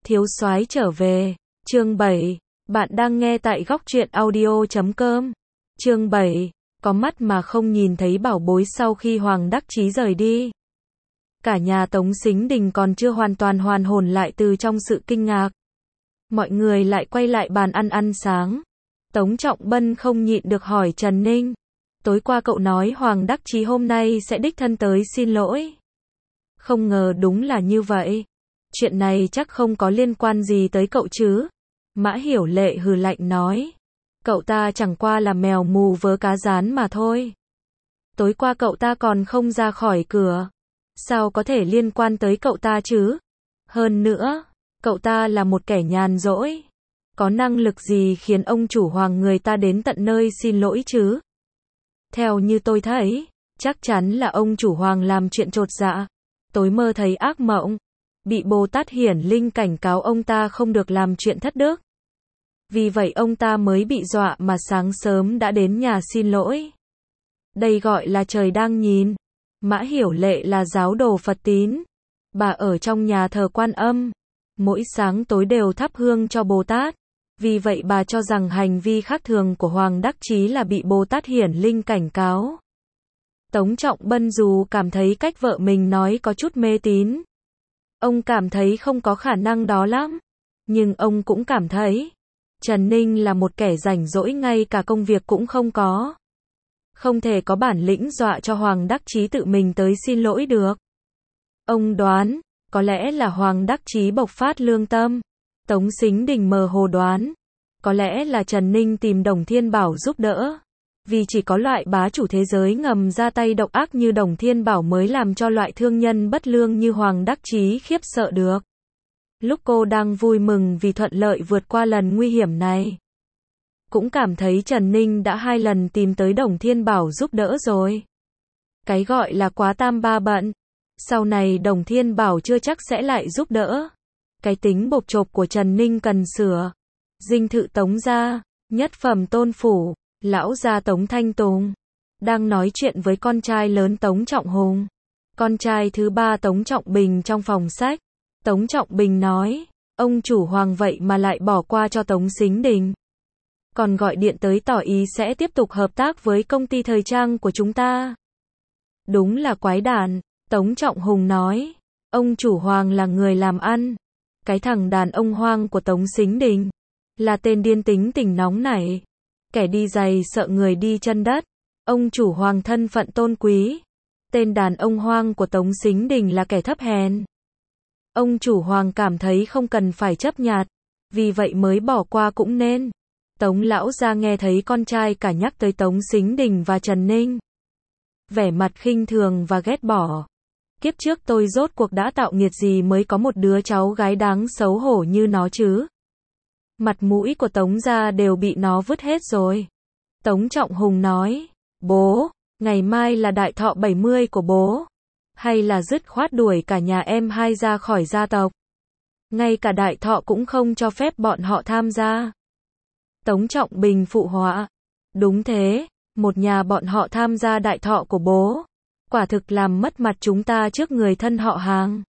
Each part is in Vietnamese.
Thiếu soái trở về, chương 7, bạn đang nghe tại góc truyện audio.com. Chương 7, có mắt mà không nhìn thấy bảo bối sau khi Hoàng Đắc Chí rời đi. Cả nhà Tống Sính Đình còn chưa hoàn toàn hoàn hồn lại từ trong sự kinh ngạc. Mọi người lại quay lại bàn ăn sáng. Tống Trọng Bân không nhịn được hỏi Trần Ninh. Tối qua cậu nói Hoàng Đắc Chí hôm nay sẽ đích thân tới xin lỗi. Không ngờ đúng là như vậy. Chuyện này chắc không có liên quan gì tới cậu chứ? Mã Hiểu Lệ hừ lạnh nói. Cậu ta chẳng qua là mèo mù vớ cá rán mà thôi. Tối qua cậu ta còn không ra khỏi cửa. Sao có thể liên quan tới cậu ta chứ? Hơn nữa, cậu ta là một kẻ nhàn rỗi. Có năng lực gì khiến ông chủ Hoàng người ta đến tận nơi xin lỗi chứ? Theo như tôi thấy, chắc chắn là ông chủ Hoàng làm chuyện chột dạ. Tối mơ thấy ác mộng. Bị Bồ Tát Hiển Linh cảnh cáo ông ta không được làm chuyện thất đức. Vì vậy ông ta mới bị dọa mà sáng sớm đã đến nhà xin lỗi. Đây gọi là trời đang nhìn. Mã Hiểu Lệ là giáo đồ Phật tín. Bà ở trong nhà thờ Quan Âm. Mỗi sáng tối đều thắp hương cho Bồ Tát. Vì vậy bà cho rằng hành vi khác thường của Hoàng Đắc Chí là bị Bồ Tát Hiển Linh cảnh cáo. Tống Trọng Bân dù cảm thấy cách vợ mình nói có chút mê tín. Ông cảm thấy không có khả năng đó lắm. Nhưng ông cũng cảm thấy Trần Ninh là một kẻ rảnh rỗi ngay cả công việc cũng không có. Không thể có bản lĩnh dọa cho Hoàng Đắc Chí tự mình tới xin lỗi được. Ông đoán, có lẽ là Hoàng Đắc Chí bộc phát lương tâm. Tống Sính Đình mơ hồ đoán, có lẽ là Trần Ninh tìm Đồng Thiên Bảo giúp đỡ. Vì chỉ có loại bá chủ thế giới ngầm ra tay độc ác như Đồng Thiên Bảo mới làm cho loại thương nhân bất lương như Hoàng Đắc Chí khiếp sợ được. Lúc cô đang vui mừng vì thuận lợi vượt qua lần nguy hiểm này, cũng cảm thấy Trần Ninh đã 2 lần tìm tới Đồng Thiên Bảo giúp đỡ rồi. Cái gọi là quá tam ba bận. Sau này Đồng Thiên Bảo chưa chắc sẽ lại giúp đỡ. Cái tính bộp chộp của Trần Ninh cần sửa. Dinh thự Tống gia, nhất phẩm Tôn phủ, lão gia Tống Thanh Tùng đang nói chuyện với con trai lớn Tống Trọng Hùng, con trai thứ 3 Tống Trọng Bình trong phòng sách. Tống Trọng Bình nói, ông chủ Hoàng vậy mà lại bỏ qua cho Tống Sính Đình. Còn gọi điện tới tỏ ý sẽ tiếp tục hợp tác với công ty thời trang của chúng ta. Đúng là quái đản, Tống Trọng Hùng nói, ông chủ Hoàng là người làm ăn. Cái thằng đàn ông hoang của Tống Sính Đình là tên điên tính tình nóng nảy. Kẻ đi giày sợ người đi chân đất. Ông chủ Hoàng thân phận tôn quý. Tên đàn ông hoang của Tống Sính Đình là kẻ thấp hèn. Ông chủ Hoàng cảm thấy không cần phải chấp nhặt. Vì vậy mới bỏ qua cũng nên. Tống lão gia nghe thấy con trai cả nhắc tới Tống Sính Đình và Trần Ninh. Vẻ mặt khinh thường và ghét bỏ. Kiếp trước tôi rốt cuộc đã tạo nghiệt gì mới có một đứa cháu gái đáng xấu hổ như nó chứ? Mặt mũi của Tống gia đều bị nó vứt hết rồi. Tống Trọng Hùng nói, bố, ngày mai là đại thọ 70 của bố. Hay là dứt khoát đuổi cả nhà em hai ra khỏi gia tộc. Ngay cả đại thọ cũng không cho phép bọn họ tham gia. Tống Trọng Bình phụ họa, đúng thế, một nhà bọn họ tham gia đại thọ của bố. Quả thực làm mất mặt chúng ta trước người thân họ hàng.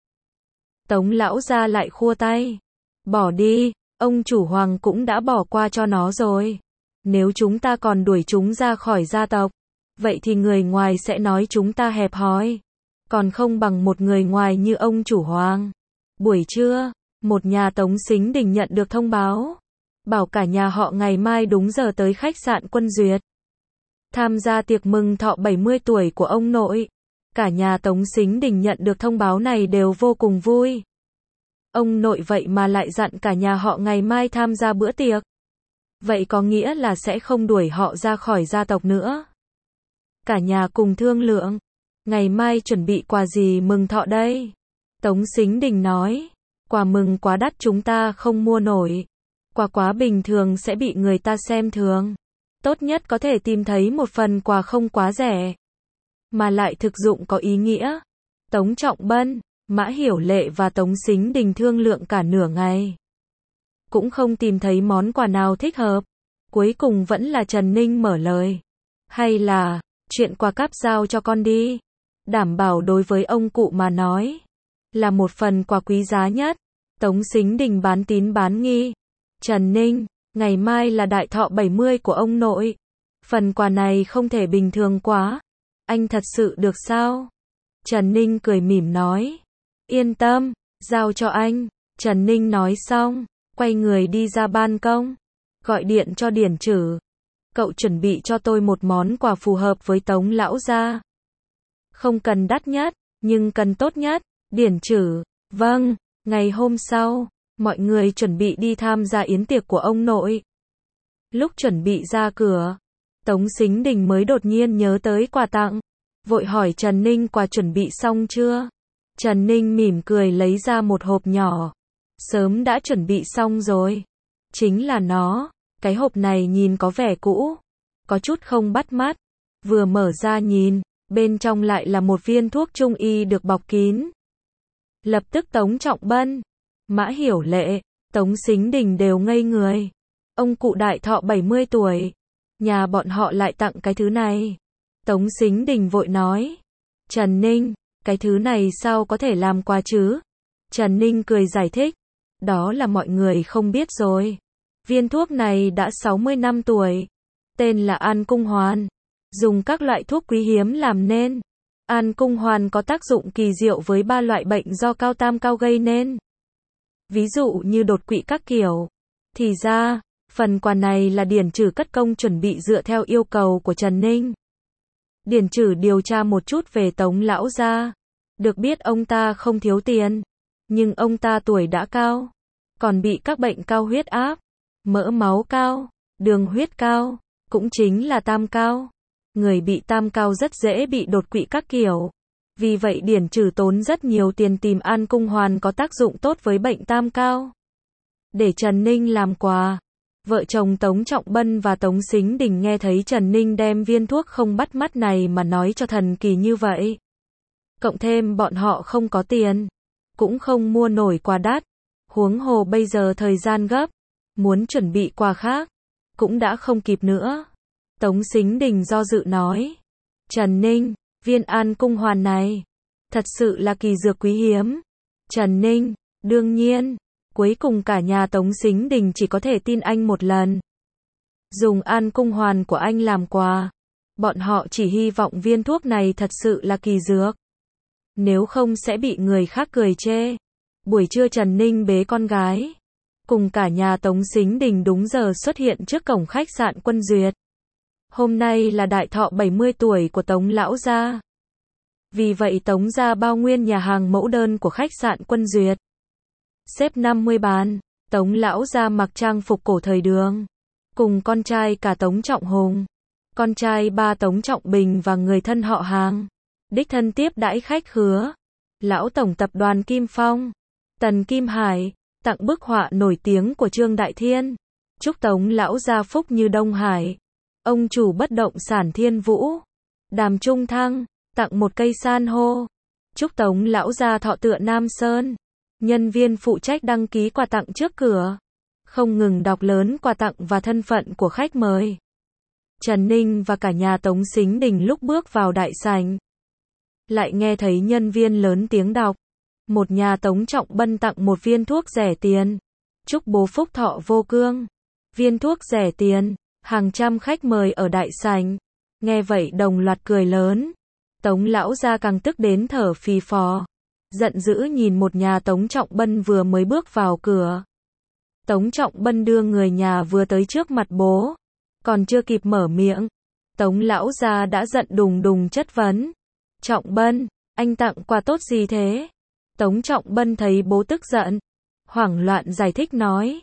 Tống lão gia lại khua tay. Bỏ đi, ông chủ Hoàng cũng đã bỏ qua cho nó rồi. Nếu chúng ta còn đuổi chúng ra khỏi gia tộc, vậy thì người ngoài sẽ nói chúng ta hẹp hòi. Còn không bằng một người ngoài như ông chủ Hoàng. Buổi trưa, một nhà Tống Sính Đình nhận được thông báo. Bảo cả nhà họ ngày mai đúng giờ tới khách sạn Quân Duyệt. Tham gia tiệc mừng thọ 70 tuổi của ông nội. Cả nhà Tống Sính Đình nhận được thông báo này đều vô cùng vui. Ông nội vậy mà lại dặn cả nhà họ ngày mai tham gia bữa tiệc. Vậy có nghĩa là sẽ không đuổi họ ra khỏi gia tộc nữa. Cả nhà cùng thương lượng. Ngày mai chuẩn bị quà gì mừng thọ đây? Tống Sính Đình nói. Quà mừng quá đắt chúng ta không mua nổi. Quà quá bình thường sẽ bị người ta xem thường. Tốt nhất có thể tìm thấy một phần quà không quá rẻ, mà lại thực dụng có ý nghĩa. Tống Trọng Bân, Mã Hiểu Lệ và Tống Sính Đình thương lượng cả nửa ngày. Cũng không tìm thấy món quà nào thích hợp. Cuối cùng vẫn là Trần Ninh mở lời. Hay là, chuyện quà cáp giao cho con đi. Đảm bảo đối với ông cụ mà nói, là một phần quà quý giá nhất. Tống Sính Đình bán tín bán nghi. Trần Ninh, ngày mai là đại thọ 70 của ông nội. Phần quà này không thể bình thường quá. Anh thật sự được sao? Trần Ninh cười mỉm nói. Yên tâm, giao cho anh. Trần Ninh nói xong, quay người đi ra ban công. Gọi điện cho Điển Trử. Cậu chuẩn bị cho tôi một món quà phù hợp với Tống lão gia. Không cần đắt nhất, nhưng cần tốt nhất. Điển Trử, vâng. Ngày hôm sau, mọi người chuẩn bị đi tham gia yến tiệc của ông nội. Lúc chuẩn bị ra cửa, Tống Sính Đình mới đột nhiên nhớ tới quà tặng. Vội hỏi Trần Ninh quà chuẩn bị xong chưa? Trần Ninh mỉm cười lấy ra một hộp nhỏ. Sớm đã chuẩn bị xong rồi. Chính là nó. Cái hộp này nhìn có vẻ cũ, có chút không bắt mắt. Vừa mở ra nhìn, bên trong lại là một viên thuốc trung y được bọc kín. Lập tức Tống Trọng Bân, Mã Hiểu Lệ, Tống Sính Đình đều ngây người. Ông cụ đại thọ 70 tuổi, nhà bọn họ lại tặng cái thứ này. Tống Sính Đình vội nói. Trần Ninh, cái thứ này sao có thể làm quà chứ? Trần Ninh cười giải thích. Đó là mọi người không biết rồi. Viên thuốc này đã 60 năm tuổi. Tên là An Cung Hoàn. Dùng các loại thuốc quý hiếm làm nên. An Cung Hoàn có tác dụng kỳ diệu với 3 loại bệnh do cao tam cao gây nên. Ví dụ như đột quỵ các kiểu. Thì ra, phần quà này là Điển Trử cất công chuẩn bị dựa theo yêu cầu của Trần Ninh. Điển Trử điều tra một chút về Tống lão gia. Được biết ông ta không thiếu tiền. Nhưng ông ta tuổi đã cao. Còn bị các bệnh cao huyết áp, mỡ máu cao, đường huyết cao, cũng chính là tam cao. Người bị tam cao rất dễ bị đột quỵ các kiểu. Vì vậy Điển Trử tốn rất nhiều tiền tìm An Cung Hoàn có tác dụng tốt với bệnh tam cao. Để Trần Ninh làm quà. Vợ chồng Tống Trọng Bân và Tống Sính Đình nghe thấy Trần Ninh đem viên thuốc không bắt mắt này mà nói cho thần kỳ như vậy. Cộng thêm bọn họ không có tiền, cũng không mua nổi quà đắt. Huống hồ bây giờ thời gian gấp, muốn chuẩn bị quà khác, cũng đã không kịp nữa. Tống Sính Đình do dự nói. Trần Ninh, viên An Cung Hoàn này, thật sự là kỳ dược quý hiếm. Trần Ninh, đương nhiên. Cuối cùng cả nhà Tống Sính Đình chỉ có thể tin anh một lần. Dùng An Cung Hoàn của anh làm quà. Bọn họ chỉ hy vọng viên thuốc này thật sự là kỳ dược. Nếu không sẽ bị người khác cười chê. Buổi trưa Trần Ninh bế con gái, cùng cả nhà Tống Sính Đình đúng giờ xuất hiện trước cổng khách sạn Quân Duyệt. Hôm nay là đại thọ 70 tuổi của Tống lão gia. Vì vậy Tống gia bao nguyên nhà hàng mẫu đơn của khách sạn Quân Duyệt. Xếp 50 bàn, Tống lão gia mặc trang phục cổ thời đường, cùng con trai cả Tống Trọng Hùng, con trai ba Tống Trọng Bình và người thân họ hàng, đích thân tiếp đãi khách khứa. Lão tổng tập đoàn Kim Phong, Tần Kim Hải, tặng bức họa nổi tiếng của Trương Đại Thiên. Chúc Tống lão gia phúc như Đông Hải. Ông chủ bất động sản Thiên Vũ, Đàm Trung Thăng, tặng một cây san hô. Chúc Tống lão gia thọ tựa Nam Sơn. Nhân viên phụ trách đăng ký quà tặng trước cửa, không ngừng đọc lớn quà tặng và thân phận của khách mời. Trần Ninh và cả nhà Tống Sính Đình lúc bước vào đại sảnh, lại nghe thấy nhân viên lớn tiếng đọc. Một nhà Tống Trọng Bân tặng một viên thuốc rẻ tiền. Chúc bố phúc thọ vô cương. Viên thuốc rẻ tiền. Hàng trăm khách mời ở đại sảnh nghe vậy đồng loạt cười lớn. Tống lão gia càng tức đến thở phì phò, giận dữ nhìn một nhà Tống Trọng Bân vừa mới bước vào cửa. Tống Trọng Bân đưa người nhà vừa tới trước mặt bố, còn chưa kịp mở miệng, Tống lão gia đã giận đùng đùng chất vấn. Trọng Bân, anh tặng quà tốt gì thế? Tống Trọng Bân thấy bố tức giận, hoảng loạn giải thích nói.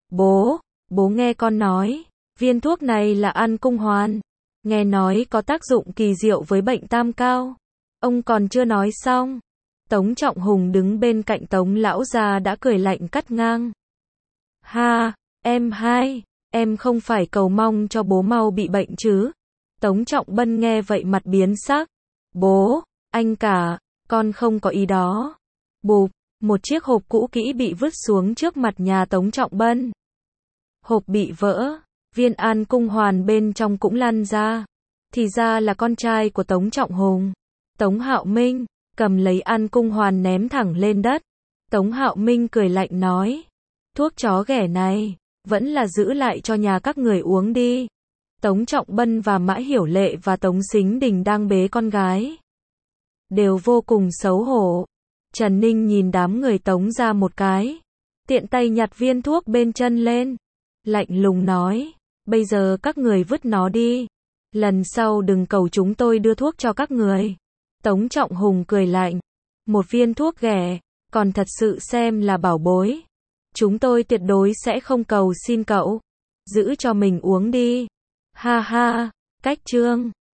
Bố nghe con nói, viên thuốc này là An Cung Hoàn. Nghe nói có tác dụng kỳ diệu với bệnh tam cao. Ông còn chưa nói xong. Tống Trọng Hùng đứng bên cạnh Tống lão gia đã cười lạnh cắt ngang. Ha, em không phải cầu mong cho bố mau bị bệnh chứ? Tống Trọng Bân nghe vậy mặt biến sắc. Bố, anh cả, con không có ý đó. Bụp, một chiếc hộp cũ kỹ bị vứt xuống trước mặt nhà Tống Trọng Bân. Hộp bị vỡ, viên An Cung Hoàn bên trong cũng lăn ra. Thì ra là con trai của Tống Trọng Hùng, Tống Hạo Minh, cầm lấy An Cung Hoàn ném thẳng lên đất. Tống Hạo Minh cười lạnh nói. Thuốc chó ghẻ này, vẫn là giữ lại cho nhà các người uống đi. Tống Trọng Bân và Mã Hiểu Lệ và Tống Sính Đình đang bế con gái. Đều vô cùng xấu hổ. Trần Ninh nhìn đám người Tống ra một cái. Tiện tay nhặt viên thuốc bên chân lên. Lạnh lùng nói. Bây giờ các người vứt nó đi. Lần sau đừng cầu chúng tôi đưa thuốc cho các người. Tống Trọng Hùng cười lạnh. Một viên thuốc ghẻ, còn thật sự xem là bảo bối. Chúng tôi tuyệt đối sẽ không cầu xin cậu. Giữ cho mình uống đi. Ha ha, cách chương.